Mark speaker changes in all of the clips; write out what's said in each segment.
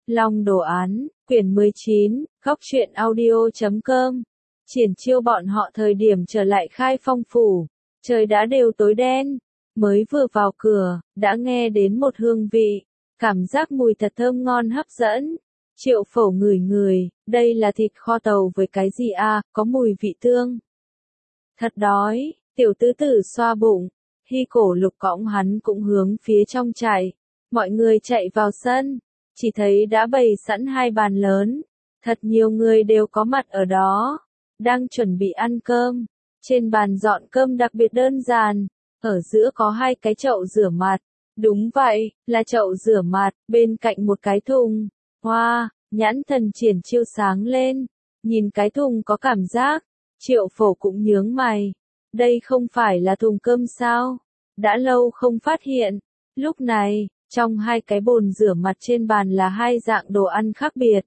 Speaker 1: Long đồ án, quyển 19, góc truyện audio.com. Triển Chiêu bọn họ thời điểm trở lại Khai Phong phủ, trời đã đều tối đen, mới vừa vào cửa, đã nghe đến một hương vị, cảm giác mùi thật thơm ngon hấp dẫn. Triệu Phổ ngửi ngửi, đây là thịt kho tàu với cái gì à, có mùi vị tương. Thật đói, tiểu tứ tử xoa bụng, Hy Cổ Lục cõng hắn cũng hướng phía trong chạy. Mọi người chạy vào sân, chỉ thấy đã bày sẵn hai bàn lớn, thật nhiều người đều có mặt ở đó, đang chuẩn bị ăn cơm. Trên bàn dọn cơm đặc biệt đơn giản, ở giữa có hai cái chậu rửa mặt. Đúng vậy, là chậu rửa mặt, bên cạnh một cái thùng. Hoa, nhãn thần Triển Chiêu sáng lên, nhìn cái thùng có cảm giác, Triệu Phổ cũng nhướng mày. Đây không phải là thùng cơm sao? Đã lâu không phát hiện. Lúc này, trong hai cái bồn rửa mặt trên bàn là hai dạng đồ ăn khác biệt.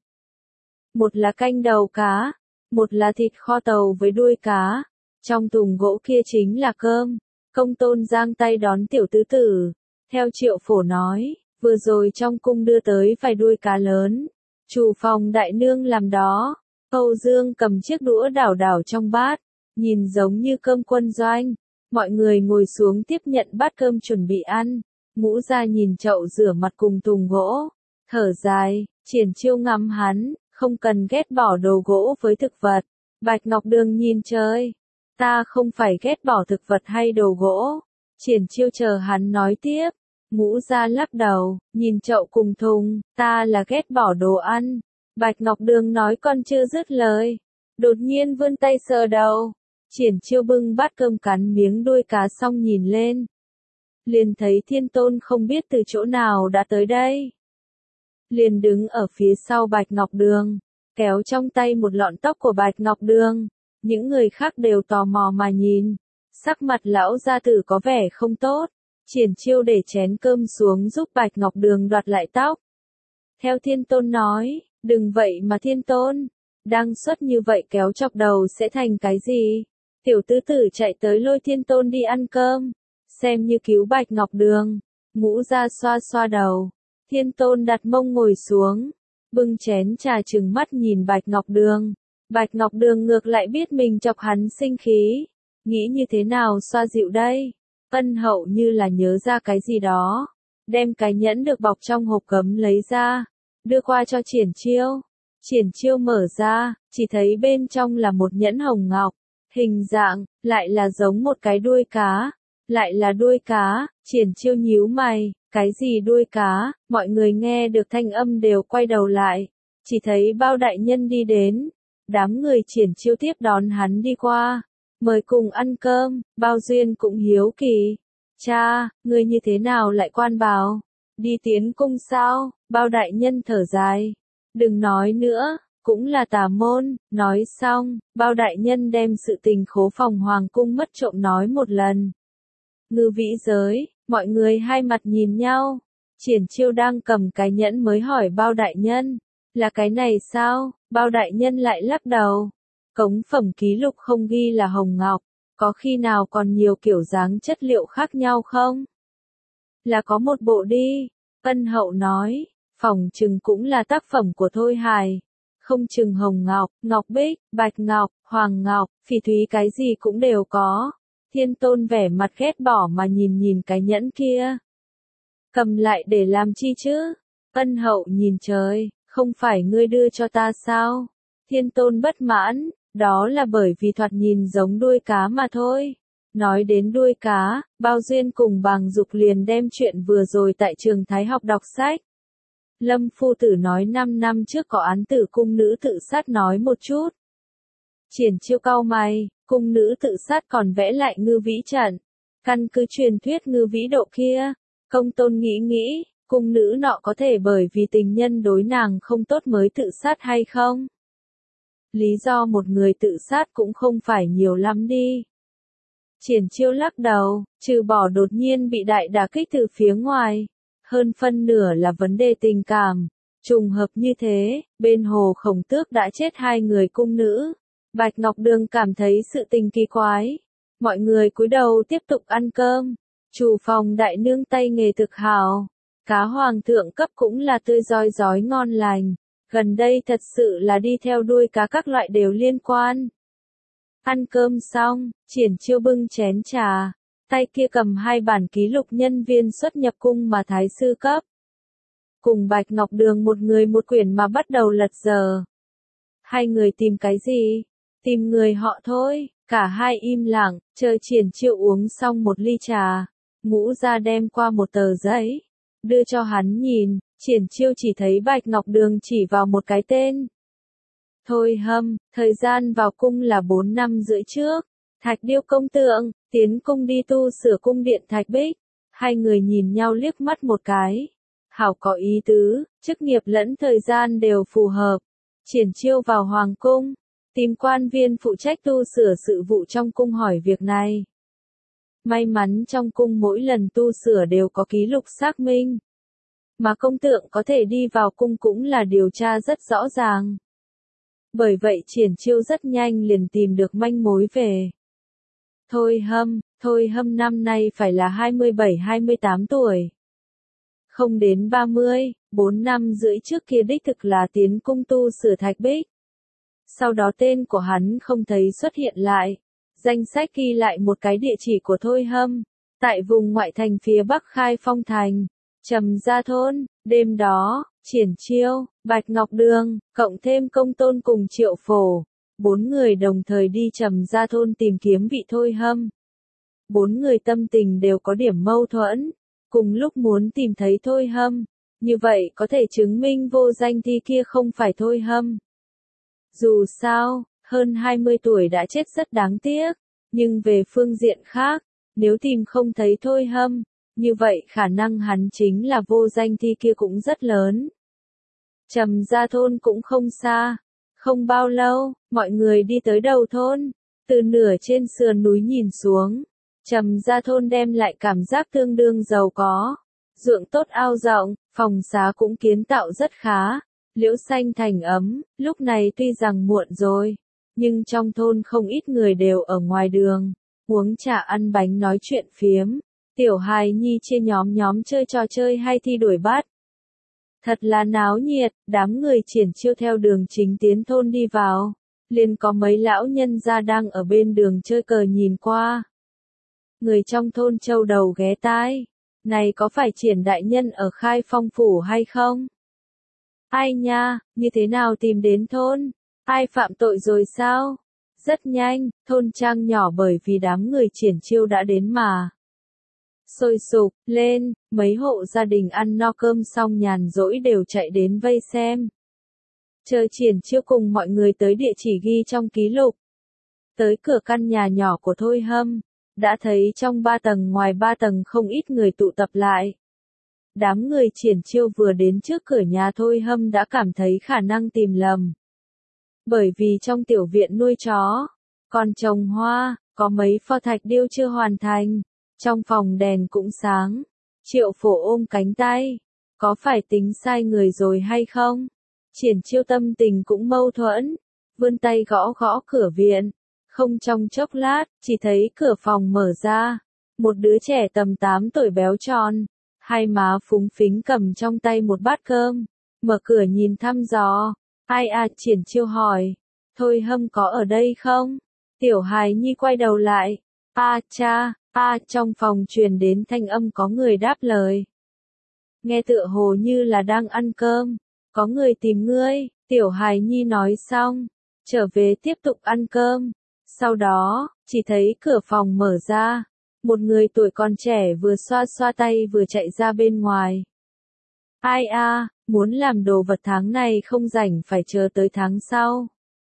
Speaker 1: Một là canh đầu cá, một là thịt kho tàu với đuôi cá. Trong thùng gỗ kia chính là cơm. Công Tôn giang tay đón tiểu tứ tử. Theo Triệu Phổ nói, vừa rồi trong cung đưa tới vài đuôi cá lớn. Chủ phòng đại nương làm đó. Âu Dương cầm chiếc đũa đảo đảo trong bát, nhìn giống như cơm quân doanh. Mọi người ngồi xuống tiếp nhận bát cơm chuẩn bị ăn. Ngũ Gia nhìn chậu rửa mặt cùng thùng gỗ, thở dài. Triển Chiêu ngắm hắn, không cần ghét bỏ đồ gỗ với thực vật. Bạch Ngọc Đường nhìn trời, ta không phải ghét bỏ thực vật hay đồ gỗ. Triển Chiêu chờ hắn nói tiếp. Ngũ Gia lắc đầu, nhìn chậu cùng thùng, ta là ghét bỏ đồ ăn. Bạch Ngọc Đường nói còn chưa dứt lời, đột nhiên vươn tay sờ đầu. Triển Chiêu bưng bát cơm cắn miếng đuôi cá xong nhìn lên, liền thấy Thiên Tôn không biết từ chỗ nào đã tới đây. Liền đứng ở phía sau Bạch Ngọc Đường, kéo trong tay một lọn tóc của Bạch Ngọc Đường. Những người khác đều tò mò mà nhìn, sắc mặt lão gia tử có vẻ không tốt. Triển Chiêu để chén cơm xuống giúp Bạch Ngọc Đường đoạt lại tóc. Theo Thiên Tôn nói, đừng vậy mà Thiên Tôn, đang xuất như vậy kéo chọc đầu sẽ thành cái gì? Tiểu tứ tử chạy tới lôi Thiên Tôn đi ăn cơm, xem như cứu Bạch Ngọc Đường. Ngũ Gia xoa xoa đầu, Thiên Tôn đặt mông ngồi xuống, bưng chén trà trừng mắt nhìn Bạch Ngọc Đường. Bạch Ngọc Đường ngược lại biết mình chọc hắn sinh khí, nghĩ như thế nào xoa dịu đây? Ân Hậu như là nhớ ra cái gì đó, đem cái nhẫn được bọc trong hộp gấm lấy ra, đưa qua cho Triển Chiêu. Triển Chiêu mở ra, chỉ thấy bên trong là một nhẫn hồng ngọc, hình dạng lại là giống một cái đuôi cá, lại là đuôi cá. Triển Chiêu nhíu mày, cái gì đuôi cá? Mọi người nghe được thanh âm đều quay đầu lại, chỉ thấy Bao đại nhân đi đến, đám người Triển Chiêu tiếp đón hắn đi qua, mời cùng ăn cơm. Bao Duyên cũng hiếu kỳ, cha, ngươi như thế nào lại quan bào, đi tiến cung sao? Bao đại nhân thở dài, đừng nói nữa, cũng là tà môn. Nói xong, Bao đại nhân đem sự tình khố phòng hoàng cung mất trộm nói một lần. Ngư vĩ giới, mọi người hai mặt nhìn nhau. Triển Chiêu đang cầm cái nhẫn mới hỏi Bao đại nhân, là cái này sao? Bao đại nhân lại lắc đầu. Cống phẩm ký lục không ghi là hồng ngọc, có khi nào còn nhiều kiểu dáng chất liệu khác nhau không? Là có một bộ đi. Ân Hậu nói, phỏng chừng cũng là tác phẩm của Thôi Hài. Không chừng hồng ngọc, ngọc bích, bạch ngọc, hoàng ngọc, phỉ thúy cái gì cũng đều có. Thiên Tôn vẻ mặt ghét bỏ mà nhìn cái nhẫn kia. Cầm lại để làm chi chứ? Ân Hậu nhìn trời, không phải ngươi đưa cho ta sao? Thiên Tôn bất mãn, đó là bởi vì thoạt nhìn giống đuôi cá mà thôi. Nói đến đuôi cá, Bao Duyên cùng Bàng Dục liền đem chuyện vừa rồi tại trường Thái học đọc sách. Lâm Phu Tử nói 5 năm trước có án tử cung nữ tự sát nói một chút. Triển Chiêu cau mày, cung nữ tự sát còn vẽ lại ngư vĩ trận. Căn cứ truyền thuyết ngư vĩ độ kia, Công Tôn nghĩ, cung nữ nọ có thể bởi vì tình nhân đối nàng không tốt mới tự sát hay không? Lý do một người tự sát cũng không phải nhiều lắm đi. Triển Chiêu lắc đầu, trừ bỏ đột nhiên bị đại đả kích từ phía ngoài, hơn phân nửa là vấn đề tình cảm. Trùng hợp như thế, bên hồ Khổng Tước đã chết hai người cung nữ. Bạch Ngọc Đường cảm thấy sự tình kỳ quái. Mọi người cúi đầu tiếp tục ăn cơm. Chủ phòng đại nương tay nghề thực hảo, Cá hoàng thượng cấp cũng là tươi rói rói ngon lành. Gần đây thật sự là đi theo đuôi cá các loại đều liên quan. Ăn cơm xong, Triển Chiêu bưng chén trà, tay kia cầm 2 bản ký lục nhân viên xuất nhập cung mà thái sư cấp. Cùng Bạch Ngọc Đường một người một quyển mà bắt đầu lật dở. Hai người tìm cái gì? Tìm người họ thôi. Cả hai im lặng, chờ Triển Chiêu uống xong một ly trà, ngũ ra đem qua một tờ giấy, đưa cho hắn nhìn. Triển Chiêu chỉ thấy Bạch Ngọc Đường chỉ vào một cái tên. Thôi Hâm, thời gian vào cung là 4 năm rưỡi trước. Thạch Điêu công tượng, tiến cung đi tu sửa cung điện Thạch Bích. Hai người nhìn nhau liếc mắt một cái. Hảo có ý tứ, chức nghiệp lẫn thời gian đều phù hợp. Triển Chiêu vào hoàng cung, tìm quan viên phụ trách tu sửa sự vụ trong cung hỏi việc này. May mắn trong cung mỗi lần tu sửa đều có ký lục xác minh. Mà công tượng có thể đi vào cung cũng là điều tra rất rõ ràng. Bởi vậy Triển Chiêu rất nhanh liền tìm được manh mối về. Thôi Hâm năm nay phải là 27-28 tuổi. Không đến 30, 4 năm rưỡi trước kia đích thực là tiến cung tu sửa Thạch Bích. Sau đó tên của hắn không thấy xuất hiện lại. Danh sách ghi lại một cái địa chỉ của Thôi Hâm, tại vùng ngoại thành phía bắc Khai Phong thành, Trầm Gia thôn. Đêm đó, Triển Chiêu, Bạch Ngọc Đường, cộng thêm Công Tôn cùng Triệu Phổ, 4 người đồng thời đi Trầm Gia thôn tìm kiếm vị Thôi Hâm. 4 người tâm tình đều có điểm mâu thuẫn, cùng lúc muốn tìm thấy Thôi Hâm, như vậy có thể chứng minh vô danh thi kia không phải Thôi Hâm. Dù sao, hơn 20 tuổi đã chết rất đáng tiếc, nhưng về phương diện khác, nếu tìm không thấy Thôi Hâm, như vậy khả năng hắn chính là vô danh thi kia cũng rất lớn. Trầm Gia thôn cũng không xa, không bao lâu, mọi người đi tới đầu thôn, từ nửa trên sườn núi nhìn xuống, Trầm Gia thôn đem lại cảm giác tương đương giàu có, ruộng tốt ao rộng, phòng xá cũng kiến tạo rất khá, liễu xanh thành ấm. Lúc này tuy rằng muộn rồi, nhưng trong thôn không ít người đều ở ngoài đường, uống trà ăn bánh nói chuyện phiếm. Tiểu hài nhi chia nhóm chơi trò chơi hay thi đuổi bắt. Thật là náo nhiệt, đám người Triển Chiêu theo đường chính tiến thôn đi vào. Liền có mấy lão nhân gia đang ở bên đường chơi cờ nhìn qua. Người trong thôn châu đầu ghé tai. Này có phải Triển đại nhân ở Khai Phong phủ hay không? Ai nha, như thế nào tìm đến thôn? Ai phạm tội rồi sao? Rất nhanh, thôn trang nhỏ bởi vì đám người Triển Chiêu đã đến mà sôi sục lên, mấy hộ gia đình ăn no cơm xong nhàn rỗi đều chạy đến vây xem. Chờ Triển Chiêu cùng mọi người tới địa chỉ ghi trong ký lục. Tới cửa căn nhà nhỏ của Thôi Hâm, đã thấy trong 3 tầng ngoài 3 tầng không ít người tụ tập lại. Đám người Triển Chiêu vừa đến trước cửa nhà Thôi Hâm đã cảm thấy khả năng tìm lầm. Bởi vì trong tiểu viện nuôi chó, còn trồng hoa, có mấy pho thạch điêu chưa hoàn thành. Trong phòng đèn cũng sáng. Triệu Phổ ôm cánh tay. Có phải tính sai người rồi hay không? Triển Chiêu tâm tình cũng mâu thuẫn. Vươn tay gõ gõ cửa viện. Không trong chốc lát, chỉ thấy cửa phòng mở ra. Một đứa trẻ tầm 8 tuổi béo tròn. Hai má phúng phính cầm trong tay một bát cơm. Mở cửa nhìn thăm dò. Ai à, Triển Chiêu hỏi. Thôi Hâm có ở đây không? Tiểu hài nhi quay đầu lại. A cha. Trong phòng truyền đến thanh âm có người đáp lời. Nghe tựa hồ như là đang ăn cơm. Có người tìm ngươi, tiểu hài nhi nói xong. Trở về tiếp tục ăn cơm. Sau đó, chỉ thấy cửa phòng mở ra. Một người tuổi còn trẻ vừa xoa xoa tay vừa chạy ra bên ngoài. Ai a, muốn làm đồ vật tháng này không rảnh phải chờ tới tháng sau.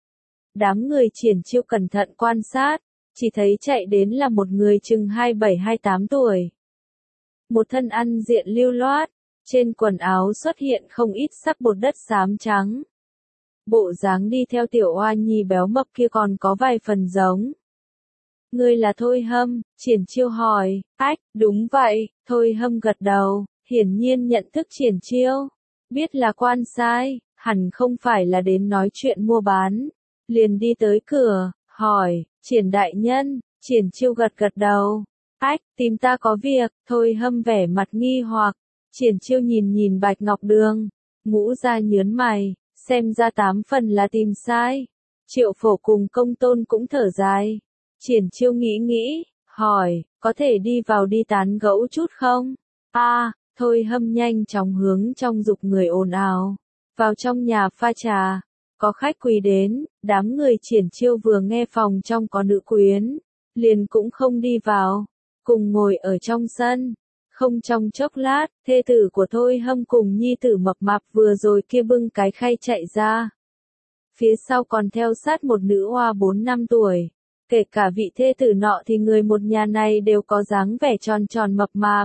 Speaker 1: Đám người Triển Chiêu cẩn thận quan sát. Chỉ thấy chạy đến là một người chừng 27-28 tuổi. Một thân ăn diện lưu loát, trên quần áo xuất hiện không ít sắc bột đất xám trắng. Bộ dáng đi theo tiểu oa nhi béo mập kia còn có vài phần giống. Ngươi là Thôi Hâm, Triển Chiêu hỏi. Ách, đúng vậy, Thôi Hâm gật đầu, hiển nhiên nhận thức Triển Chiêu. Biết là quan sai, hẳn không phải là đến nói chuyện mua bán. Liền đi tới cửa, hỏi. Triển đại nhân. Triển Chiêu gật gật đầu. Ách, tìm ta có việc. Thôi Hâm vẻ mặt nghi hoặc. Triển Chiêu nhìn nhìn Bạch Ngọc Đường, Ngũ Gia nhớn mày, xem ra 8 phần là tìm sai. Triệu Phổ cùng Công Tôn cũng thở dài. Triển Chiêu nghĩ nghĩ, hỏi, có thể đi vào đi tán gẫu chút không? Thôi Hâm nhanh chóng hướng trong dục người ồn ào. Vào trong nhà pha trà, có khách quý đến, đám người Triển Chiêu vừa nghe phòng trong có nữ quyến, liền cũng không đi vào, cùng ngồi ở trong sân. Không trong chốc lát, thê tử của Thôi Hâm cùng nhi tử mập mạp vừa rồi kia bưng cái khay chạy ra. Phía sau còn theo sát một nữ oa 4 năm tuổi. Kể cả vị thê tử nọ thì người một nhà này đều có dáng vẻ tròn tròn mập mạp.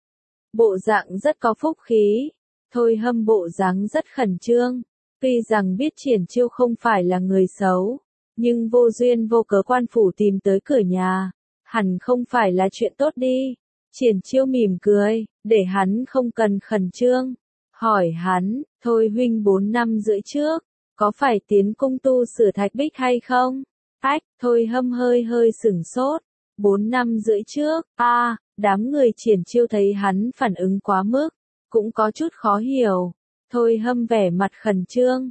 Speaker 1: Bộ dạng rất có phúc khí. Thôi Hâm bộ dáng rất khẩn trương. Tuy rằng biết Triển Chiêu không phải là người xấu, nhưng vô duyên vô cớ quan phủ tìm tới cửa nhà, hẳn không phải là chuyện tốt đi. Triển Chiêu mỉm cười, để hắn không cần khẩn trương. Hỏi hắn, Thôi huynh 4 năm rưỡi trước, có phải tiến cung tu sửa thạch bích hay không? Thôi Hâm hơi hơi sửng sốt. 4 năm rưỡi trước, đám người Triển Chiêu thấy hắn phản ứng quá mức, cũng có chút khó hiểu. Thôi Hâm vẻ mặt khẩn trương,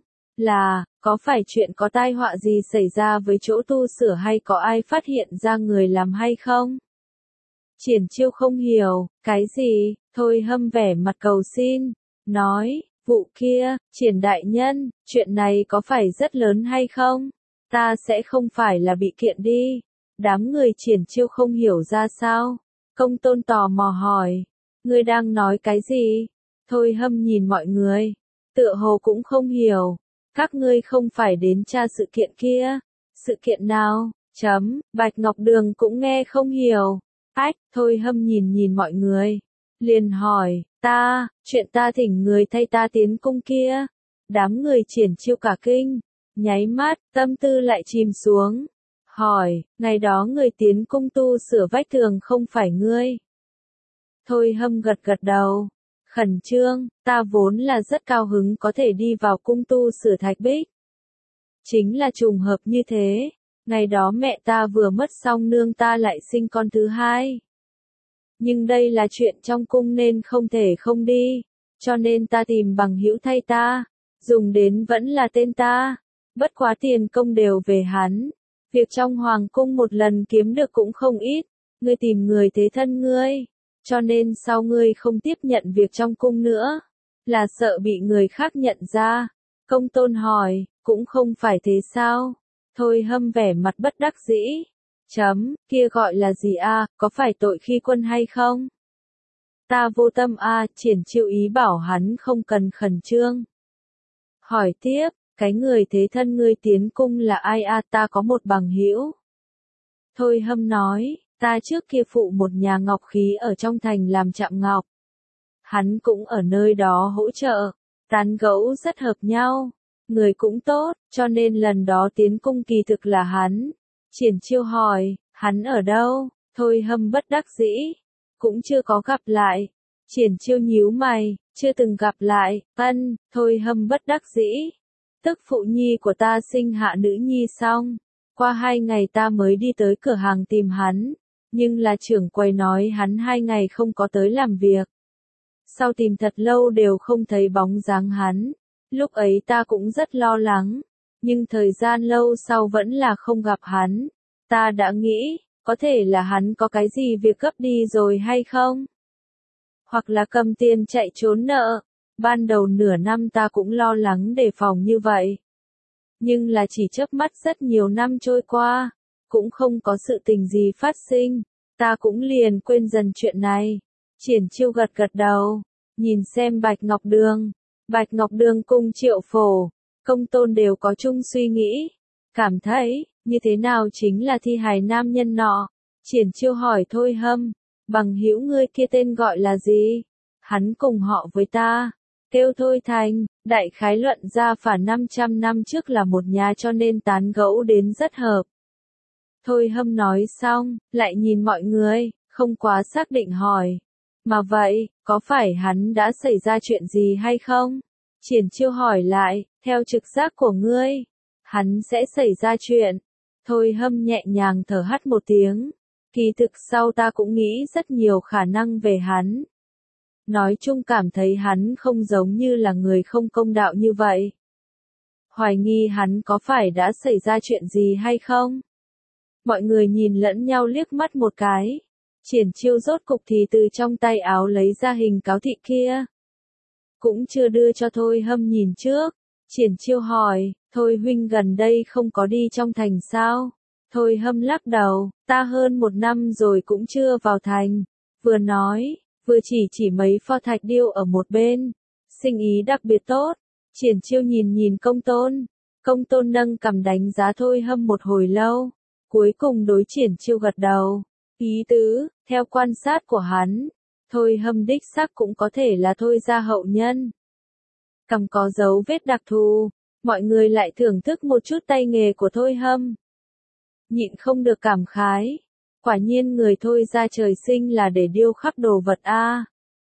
Speaker 1: có phải chuyện có tai họa gì xảy ra với chỗ tu sửa hay có ai phát hiện ra người làm hay không? Triển Chiêu không hiểu, cái gì? Thôi Hâm vẻ mặt cầu xin, nói, vụ kia, Triển đại nhân, chuyện này có phải rất lớn hay không? Ta sẽ không phải là bị kiện đi. Đám người Triển Chiêu không hiểu ra sao. Công Tôn tò mò hỏi, ngươi đang nói cái gì? Thôi Hâm nhìn mọi người, tựa hồ cũng không hiểu. Các ngươi không phải đến tra sự kiện kia. Sự kiện nào? Bạch Ngọc Đường cũng nghe không hiểu. Thôi Hâm nhìn nhìn mọi người, liền hỏi, chuyện ta thỉnh người thay ta tiến cung kia. Đám người Triển Chiêu cả kinh, nháy mắt, tâm tư lại chìm xuống. Hỏi, ngày đó người tiến cung tu sửa vách tường không phải ngươi? Thôi Hâm gật gật đầu, khẩn trương, ta vốn là rất cao hứng có thể đi vào cung tu sửa thạch bích. Chính là trùng hợp như thế, ngày đó mẹ ta vừa mất xong nương ta lại sinh con thứ hai. Nhưng đây là chuyện trong cung nên không thể không đi, cho nên ta tìm bằng hữu thay ta, dùng đến vẫn là tên ta, bất quá tiền công đều về hắn. Việc trong hoàng cung một lần kiếm được cũng không ít, ngươi tìm người thế thân ngươi, cho nên sau ngươi không tiếp nhận việc trong cung nữa, là sợ bị người khác nhận ra. Công Tôn hỏi, cũng không phải thế sao? Thôi Hâm vẻ mặt bất đắc dĩ. Kia gọi là gì có phải tội khi quân hay không? Ta vô tâm Triển Chiêu ý bảo hắn không cần khẩn trương. Hỏi tiếp, cái người thế thân ngươi tiến cung là ai ta có một bằng hữu. Thôi Hâm nói, ta trước kia phụ một nhà ngọc khí ở trong thành làm chạm ngọc. Hắn cũng ở nơi đó hỗ trợ, tán gẫu rất hợp nhau, người cũng tốt, cho nên lần đó tiến cung kỳ thực là hắn. Triển Chiêu hỏi, hắn ở đâu? Thôi Hâm bất đắc dĩ, cũng chưa có gặp lại. Triển Chiêu nhíu mày, chưa từng gặp lại. Thôi Hâm bất đắc dĩ. Tức phụ nhi của ta sinh hạ nữ nhi xong, qua 2 ngày ta mới đi tới cửa hàng tìm hắn, nhưng là trưởng quầy nói hắn 2 ngày không có tới làm việc. Sau tìm thật lâu đều không thấy bóng dáng hắn, lúc ấy ta cũng rất lo lắng, nhưng thời gian lâu sau vẫn là không gặp hắn. Ta đã nghĩ, có thể là hắn có cái gì việc gấp đi rồi hay không? Hoặc là cầm tiền chạy trốn nợ. Ban đầu nửa năm ta cũng lo lắng đề phòng như vậy. Nhưng là chỉ chớp mắt rất nhiều năm trôi qua, cũng không có sự tình gì phát sinh, ta cũng liền quên dần chuyện này. Triển Chiêu gật gật đầu, nhìn xem Bạch Ngọc Đường. Bạch Ngọc Đường cùng Triệu Phổ, Công Tôn đều có chung suy nghĩ, cảm thấy, như thế nào chính là thi hài nam nhân nọ. Triển Chiêu hỏi Thôi Hâm, bằng hữu ngươi kia tên gọi là gì? Hắn cùng họ với ta, kêu Thôi Thành, đại khái luận ra phả 500 năm trước là một nhà cho nên tán gẫu đến rất hợp. Thôi Hâm nói xong, lại nhìn mọi người, không quá xác định hỏi. Mà vậy, có phải hắn đã xảy ra chuyện gì hay không? Triển Chiêu hỏi lại, theo trực giác của ngươi, hắn sẽ xảy ra chuyện. Thôi Hâm nhẹ nhàng thở hắt một tiếng. Kỳ thực sau ta cũng nghĩ rất nhiều khả năng về hắn. Nói chung cảm thấy hắn không giống như là người không công đạo như vậy. Hoài nghi hắn có phải đã xảy ra chuyện gì hay không? Mọi người nhìn lẫn nhau liếc mắt một cái. Triển Chiêu rốt cục thì từ trong tay áo lấy ra hình cáo thị kia. Cũng chưa đưa cho Thôi Hâm nhìn trước. Triển Chiêu hỏi, Thôi huynh gần đây không có đi trong thành sao? Thôi Hâm lắc đầu, ta hơn 1 năm rồi cũng chưa vào thành. Vừa nói, vừa chỉ mấy pho thạch điêu ở một bên. Sinh ý đặc biệt tốt. Triển Chiêu nhìn Công Tôn. Công Tôn nâng cằm đánh giá Thôi Hâm một hồi lâu. Cuối cùng đối Triển Chiêu gật đầu. Ý tứ, theo quan sát của hắn, Thôi Hâm đích xác cũng có thể là Thôi gia hậu nhân. Cằm có dấu vết đặc thù, mọi người lại thưởng thức một chút tay nghề của Thôi Hâm. Nhịn không được cảm khái. Quả nhiên người Thôi gia trời sinh là để điêu khắc đồ vật a.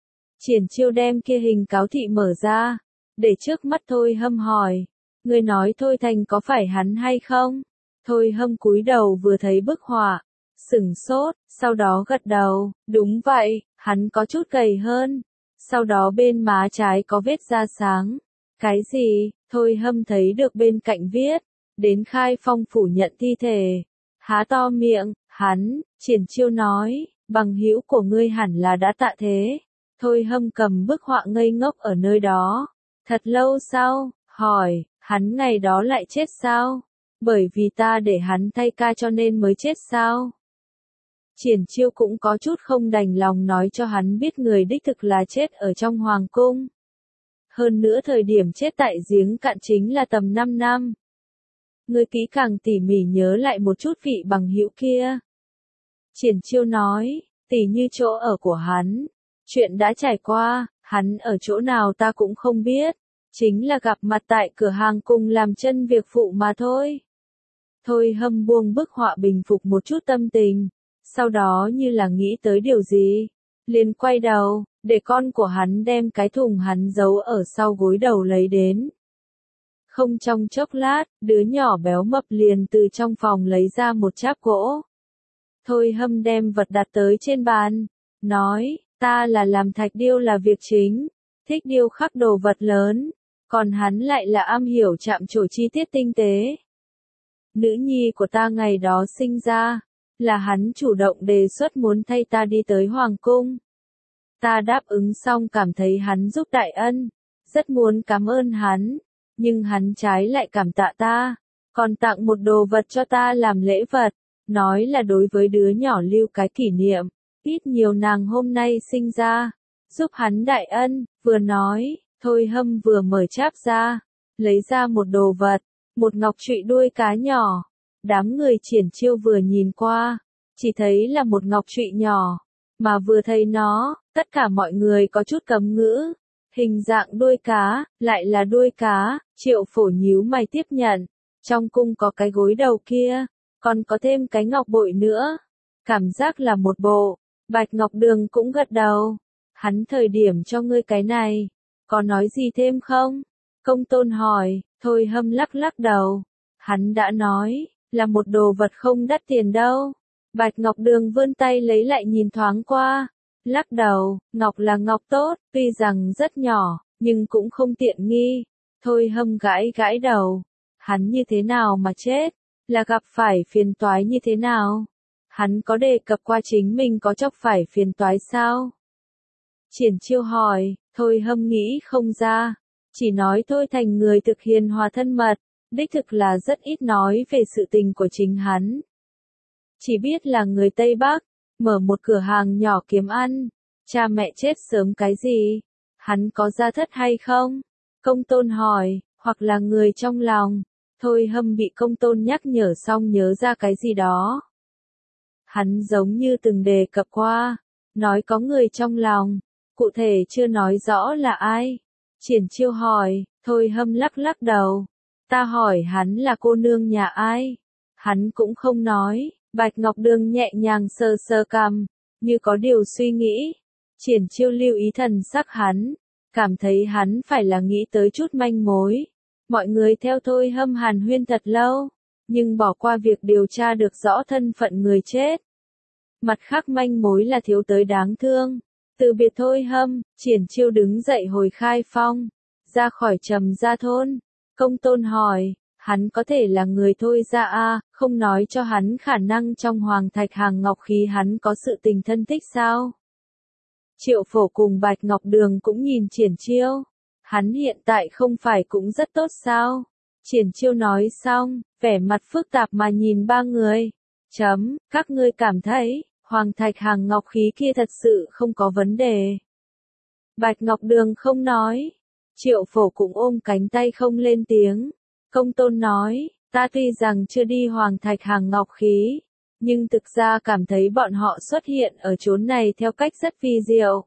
Speaker 1: Triển Chiêu đem kia hình cáo thị mở ra, để trước mắt Thôi Hâm hỏi, người nói Thôi Thành có phải hắn hay không? Thôi Hâm cúi đầu vừa thấy bức họa, sửng sốt, sau đó gật đầu, đúng vậy, hắn có chút gầy hơn. Sau đó bên má trái có vết da sáng. Cái gì? Thôi Hâm thấy được bên cạnh viết, đến Khai Phong phủ nhận thi thể. Há to miệng, hắn, Triển Chiêu nói, bằng hữu của ngươi hẳn là đã tạ thế. Thôi Hâm cầm bức họa ngây ngốc ở nơi đó. Thật lâu sau, hỏi, hắn ngày đó lại chết sao? Bởi vì ta để hắn thay ca cho nên mới chết sao? Triển Chiêu cũng có chút không đành lòng nói cho hắn biết người đích thực là chết ở trong hoàng cung. Hơn nữa thời điểm chết tại giếng cạn chính là tầm 5 năm. Ngươi kỹ càng tỉ mỉ nhớ lại một chút vị bằng hữu kia. Triển Chiêu nói, tỉ như chỗ ở của hắn. Chuyện đã trải qua, hắn ở chỗ nào ta cũng không biết. Chính là gặp mặt tại cửa hàng cùng làm chân việc phụ mà thôi. Thôi Hâm buông bức họa bình phục một chút tâm tình. Sau đó như là nghĩ tới điều gì. Liền quay đầu, để con của hắn đem cái thùng hắn giấu ở sau gối đầu lấy đến. Không trong chốc lát, đứa nhỏ béo mập liền từ trong phòng lấy ra một cháp gỗ. Thôi Hâm đem vật đặt tới trên bàn. Nói, ta là làm thạch điêu là việc chính. Thích điêu khắc đồ vật lớn. Còn hắn lại là am hiểu chạm trổ chi tiết tinh tế. Nữ nhi của ta ngày đó sinh ra, là hắn chủ động đề xuất muốn thay ta đi tới hoàng cung. Ta đáp ứng xong cảm thấy hắn giúp đại ân, rất muốn cảm ơn hắn, nhưng hắn trái lại cảm tạ ta, còn tặng một đồ vật cho ta làm lễ vật, nói là đối với đứa nhỏ lưu cái kỷ niệm, ít nhiều nàng hôm nay sinh ra, giúp hắn đại ân, vừa nói, Thôi Hâm vừa mở cháp ra, lấy ra một đồ vật, một ngọc trụy đuôi cá nhỏ. Đám người Triển Chiêu vừa nhìn qua, chỉ thấy là một ngọc trụy nhỏ, mà vừa thấy nó, tất cả mọi người có chút cấm ngữ. Hình dạng đuôi cá, lại là đuôi cá, Triệu Phổ nhíu mày tiếp nhận. Trong cung có cái gối đầu kia, còn có thêm cái ngọc bội nữa. Cảm giác là một bộ. Bạch Ngọc Đường cũng gật đầu. Hắn thời điểm cho ngươi cái này, có nói gì thêm không? Công Tôn hỏi, Thôi Hâm lắc đầu. Hắn đã nói, là một đồ vật không đắt tiền đâu. Bạch Ngọc Đường vươn tay lấy lại nhìn thoáng qua. Lắc đầu, ngọc là ngọc tốt, tuy rằng rất nhỏ, nhưng cũng không tiện nghi. Thôi Hâm gãi đầu. Hắn như thế nào mà chết? Là gặp phải phiền toái như thế nào? Hắn có đề cập qua chính mình có chọc phải phiền toái sao? Triển Chiêu hỏi, Thôi Hâm nghĩ không ra. Chỉ nói Thôi Thành người thực hiền hòa thân mật, đích thực là rất ít nói về sự tình của chính hắn. Chỉ biết là người Tây Bắc, mở một cửa hàng nhỏ kiếm ăn, cha mẹ chết sớm cái gì? Hắn có gia thất hay không? Công Tôn hỏi, hoặc là người trong lòng. Thôi Hâm bị Công Tôn nhắc nhở xong nhớ ra cái gì đó. Hắn giống như từng đề cập qua, nói có người trong lòng, cụ thể chưa nói rõ là ai. Triển Chiêu hỏi, Thôi Hâm lắc đầu. Ta hỏi hắn là cô nương nhà ai? Hắn cũng không nói. Bạch Ngọc Đường nhẹ nhàng sờ cằm, như có điều suy nghĩ. Triển Chiêu lưu ý thần sắc hắn, cảm thấy hắn phải là nghĩ tới chút manh mối. Mọi người theo Thôi Hâm hàn huyên thật lâu, nhưng bỏ qua việc điều tra được rõ thân phận người chết. Mặt khác manh mối là thiếu tới đáng thương. Từ biệt Thôi Hâm, Triển Chiêu đứng dậy hồi Khai Phong, ra khỏi Trầm Gia thôn. Công Tôn hỏi, hắn có thể là người Thôi gia a, không nói cho hắn khả năng trong Hoàng Thạch Hàng Ngọc Khí hắn có sự tình thân thích sao? Triệu Phổ cùng Bạch Ngọc Đường cũng nhìn Triển Chiêu. Hắn hiện tại không phải cũng rất tốt sao? Triển Chiêu nói xong, vẻ mặt phức tạp mà nhìn ba người. Các ngươi cảm thấy, Hoàng Thạch Hàng Ngọc Khí kia thật sự không có vấn đề. Bạch Ngọc Đường không nói. Triệu Phổ cũng ôm cánh tay không lên tiếng. Công Tôn nói, ta tuy rằng chưa đi Hoàng Thạch Hàng Ngọc Khí, nhưng thực ra cảm thấy bọn họ xuất hiện ở chốn này theo cách rất vi diệu.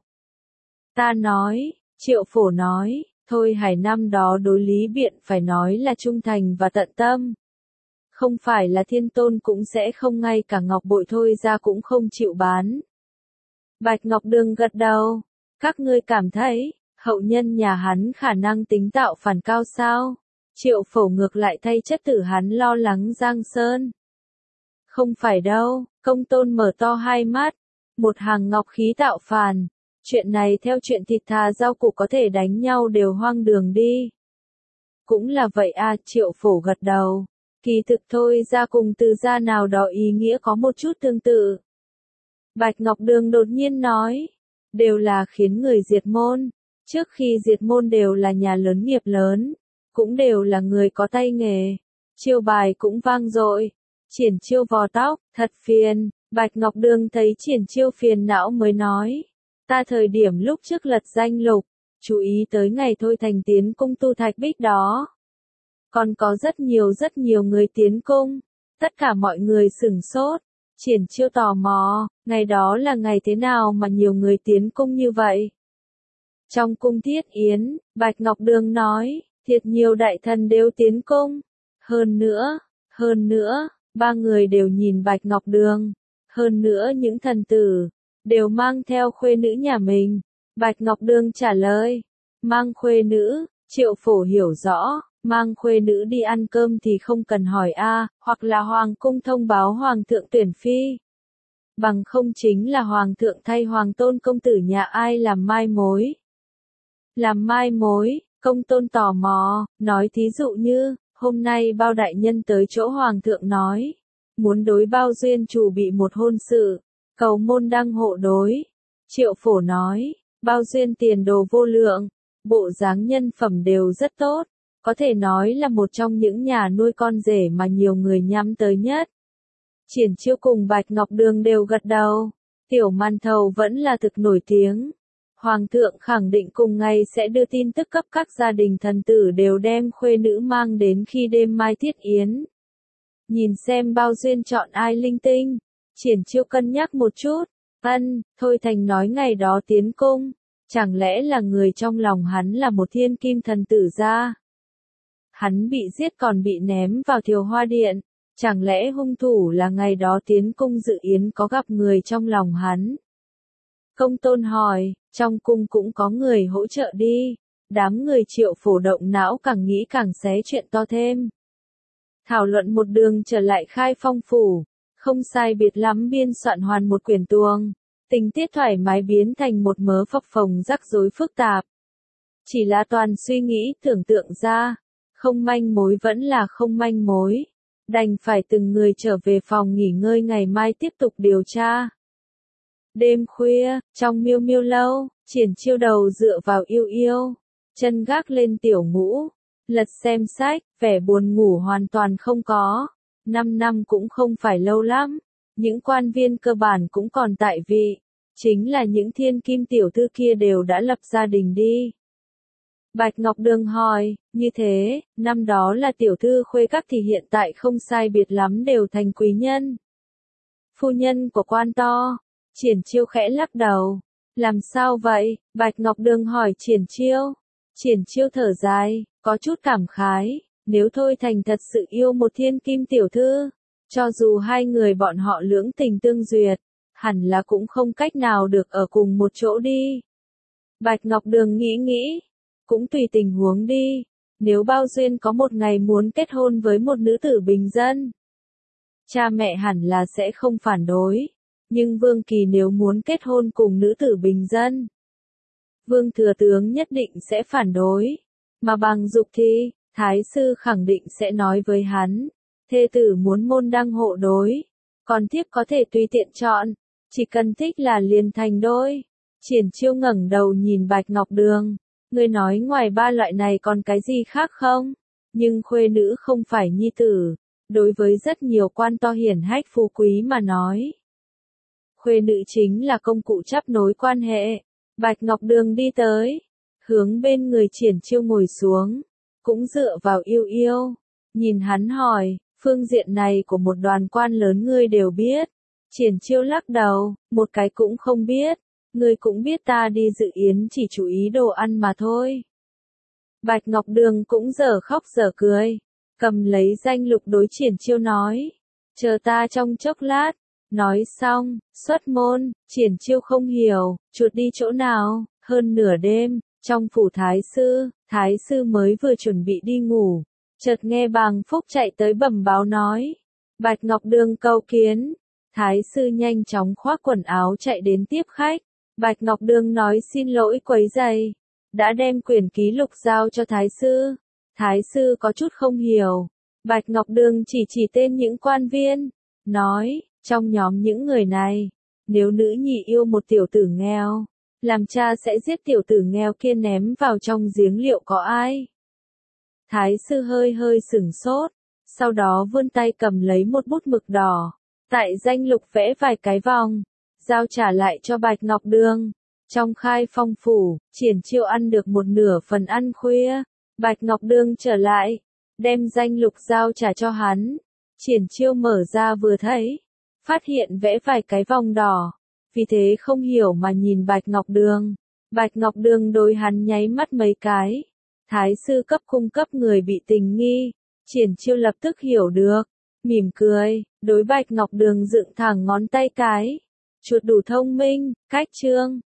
Speaker 1: Ta nói, Triệu Phổ nói, Thôi Hải năm đó đối Lý Biện phải nói là trung thành và tận tâm. Không phải là Thiên Tôn cũng sẽ không, ngay cả Ngọc Bội Thôi ra cũng không chịu bán. Bạch Ngọc Đường gật đầu. Các ngươi cảm thấy, hậu nhân nhà hắn khả năng tính tạo phản cao sao? Triệu Phổ ngược lại thay chất tử hắn lo lắng Giang Sơn. Không phải đâu, Công Tôn mở to hai mắt. Một Hàng Ngọc Khí tạo phản. Chuyện này theo chuyện thịt thà rau củ có thể đánh nhau đều hoang đường đi. Cũng là vậy à, Triệu Phổ gật đầu. Kỳ thực Thôi ra cùng Từ gia nào đó ý nghĩa có một chút tương tự. Bạch Ngọc Đường đột nhiên nói, đều là khiến người diệt môn. Trước khi diệt môn đều là nhà lớn nghiệp lớn, cũng đều là người có tay nghề. Chiêu bài cũng vang dội. Triển Chiêu vò tóc, thật phiền. Bạch Ngọc Đường thấy Triển Chiêu phiền não mới nói, ta thời điểm lúc trước lật danh lục, chú ý tới ngày Thôi Thành tiến cung tu thạch bích đó. Còn có rất nhiều người tiến cung. Tất cả mọi người sửng sốt. Triển Chiêu tò mò, ngày đó là ngày thế nào mà nhiều người tiến cung như vậy? Trong cung Thiết Yến, Bạch Ngọc Đường nói, thiệt nhiều đại thần đều tiến cung. Hơn nữa, ba người đều nhìn Bạch Ngọc Đường. Hơn nữa những thần tử, đều mang theo khuê nữ nhà mình. Bạch Ngọc Đường trả lời, mang khuê nữ. Triệu Phổ hiểu rõ, mang khuê nữ đi ăn cơm thì không cần hỏi a, hoặc là Hoàng cung thông báo Hoàng thượng tuyển phi. Bằng không chính là Hoàng thượng thay Hoàng Tôn công tử nhà ai làm mai mối. Làm mai mối, Công Tôn tò mò, nói thí dụ như, hôm nay Bao đại nhân tới chỗ Hoàng thượng nói, muốn đối Bao duyên chủ bị một hôn sự, cầu môn đăng hộ đối. Triệu Phổ nói, Bao duyên tiền đồ vô lượng, bộ dáng nhân phẩm đều rất tốt, có thể nói là một trong những nhà nuôi con rể mà nhiều người nhắm tới nhất. Triển Chiêu cùng Bạch Ngọc Đường đều gật đầu. Tiểu màn thầu vẫn là thực nổi tiếng. Hoàng thượng khẳng định cùng ngày sẽ đưa tin tức cấp các gia đình thần tử đều đem khuê nữ mang đến khi đêm mai Thiết Yến. Nhìn xem Bao duyên chọn ai linh tinh. Triển Chiêu cân nhắc một chút. Thôi Thành nói ngày đó tiến cung. Chẳng lẽ là người trong lòng hắn là một thiên kim thần tử gia? Hắn bị giết còn bị ném vào Thiều Hoa Điện. Chẳng lẽ hung thủ là ngày đó tiến cung dự yến có gặp người trong lòng hắn? Công Tôn hỏi, trong cung cũng có người hỗ trợ đi. Đám người Triệu Phổ động não càng nghĩ càng xé chuyện to thêm. Thảo luận một đường trở lại Khai Phong phủ. Không sai biệt lắm biên soạn hoàn một quyển tuồng. Tình tiết thoải mái biến thành một mớ phập phồng rắc rối phức tạp. Chỉ là toàn suy nghĩ tưởng tượng ra. Không manh mối vẫn là không manh mối. Đành phải từng người trở về phòng nghỉ ngơi ngày mai tiếp tục điều tra. Đêm khuya, trong Miêu Miêu lâu, Triển Chiêu đầu dựa vào Yêu Yêu, chân gác lên tiểu ngũ, lật xem sách, vẻ buồn ngủ hoàn toàn không có. 5 năm cũng không phải lâu lắm, những quan viên cơ bản cũng còn tại vị, chính là những thiên kim tiểu thư kia đều đã lập gia đình đi. Bạch Ngọc Đường hỏi, như thế, năm đó là tiểu thư khuê các thì hiện tại không sai biệt lắm đều thành quý nhân. Phu nhân của quan to. Triển Chiêu khẽ lắc đầu. Làm sao vậy? Bạch Ngọc Đường hỏi Triển Chiêu. Triển Chiêu thở dài, có chút cảm khái, nếu Thôi Thành thật sự yêu một thiên kim tiểu thư, cho dù hai người bọn họ lưỡng tình tương duyệt, hẳn là cũng không cách nào được ở cùng một chỗ đi. Bạch Ngọc Đường nghĩ, cũng tùy tình huống đi, nếu Bao duyên có một ngày muốn kết hôn với một nữ tử bình dân, cha mẹ hẳn là sẽ không phản đối. Nhưng Vương Kỳ nếu muốn kết hôn cùng nữ tử bình dân, Vương thừa tướng nhất định sẽ phản đối. Mà bằng dục thì, Thái sư khẳng định sẽ nói với hắn, thê tử muốn môn đăng hộ đối, còn thiếp có thể tùy tiện chọn, chỉ cần thích là liền thành đôi. Triển Chiêu ngẩng đầu nhìn Bạch Ngọc Đường, ngươi nói ngoài ba loại này còn cái gì khác không? Nhưng khuê nữ không phải nhi tử, đối với rất nhiều quan to hiển hách phú quý mà nói, khuê nữ chính là công cụ chấp nối quan hệ. Bạch Ngọc Đường đi tới, hướng bên người Triển Chiêu ngồi xuống, cũng dựa vào yêu yêu, nhìn hắn hỏi, phương diện này của một đoàn quan lớn ngươi đều biết. Triển Chiêu lắc đầu, một cái cũng không biết, ngươi cũng biết ta đi dự yến chỉ chú ý đồ ăn mà thôi. Bạch Ngọc Đường cũng dở khóc dở cười, cầm lấy danh lục đối Triển Chiêu nói, chờ ta trong chốc lát. Nói xong, xuất môn, Triển Chiêu không hiểu, chuột đi chỗ nào, hơn nửa đêm, trong phủ thái sư mới vừa chuẩn bị đi ngủ, chợt nghe Bàng Phúc chạy tới bẩm báo nói, Bạch Ngọc Đường cầu kiến. Thái sư nhanh chóng khoác quần áo chạy đến tiếp khách, Bạch Ngọc Đường nói xin lỗi quấy rầy, đã đem quyển ký lục giao cho thái sư. Thái sư có chút không hiểu, Bạch Ngọc Đường chỉ tên những quan viên, nói, trong nhóm những người này, nếu nữ nhi yêu một tiểu tử nghèo, làm cha sẽ giết tiểu tử nghèo kia ném vào trong giếng liệu có ai? Thái sư hơi sửng sốt, sau đó vươn tay cầm lấy một bút mực đỏ, tại danh lục vẽ vài cái vòng, giao trả lại cho Bạch Ngọc Đường. Trong Khai Phong phủ, Triển Chiêu ăn được một nửa phần ăn khuya, Bạch Ngọc Đường trở lại, đem danh lục giao trả cho hắn. Triển Chiêu mở ra vừa thấy, phát hiện vẽ vài cái vòng đỏ, vì thế không hiểu mà nhìn Bạch Ngọc Đường. Bạch Ngọc Đường đối hắn nháy mắt mấy cái. Thái sư cấp cung cấp người bị tình nghi, Triển Chiêu lập tức hiểu được, mỉm cười, đối Bạch Ngọc Đường dựng thẳng ngón tay cái. Chuột đủ thông minh, cách chương.